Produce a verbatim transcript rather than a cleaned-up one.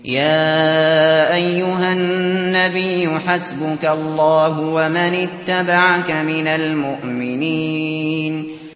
يا أيها النبي حسبك الله ومن اتبعك من المؤمنين